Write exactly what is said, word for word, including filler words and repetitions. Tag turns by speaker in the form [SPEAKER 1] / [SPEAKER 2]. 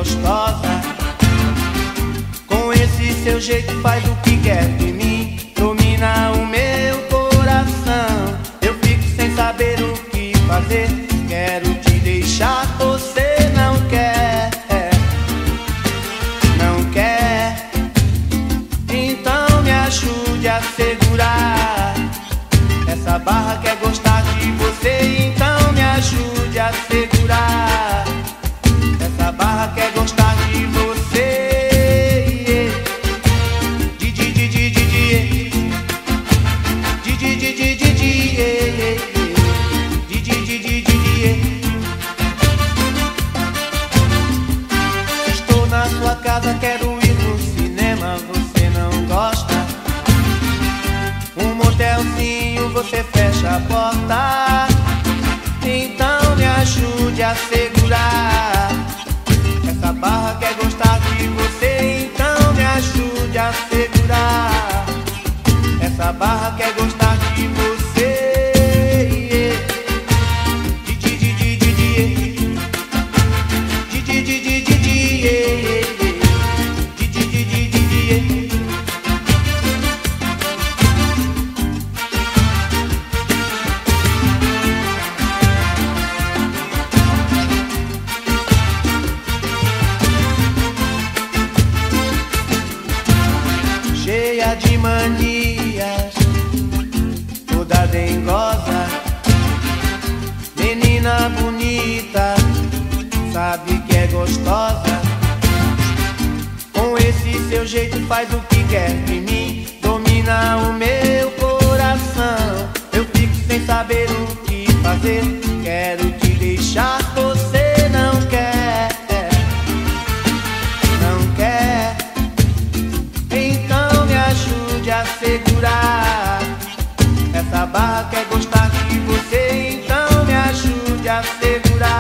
[SPEAKER 1] gostosa. Com esse seu jeito faz o que quer de mim, domina o meu coração. Eu fico sem saber o que fazer, quero te deixar, você não quer, não quer. Então me ajude a segurar essa barra, quer gostar de você. Então me ajude a segurar essa barra, quer gostar de você. Estou na sua casa, quero ir no cinema, você não gosta. Um motelzinho, você fecha a porta. Então me ajude a segurar essa barra, quer gostar de você. Então me ajude a segurar essa barra, quer gostar de você. Cheia de manias, toda dengosa, menina bonita, sabe que é gostosa. Com esse seu jeito faz o que quer de mim, domina o meu coração. Eu fico sem saber o que fazer, quero te deixar, você não quer, não quer. Então me ajude a segurar essa barra, quer gostar de você. Então me ajude a segurar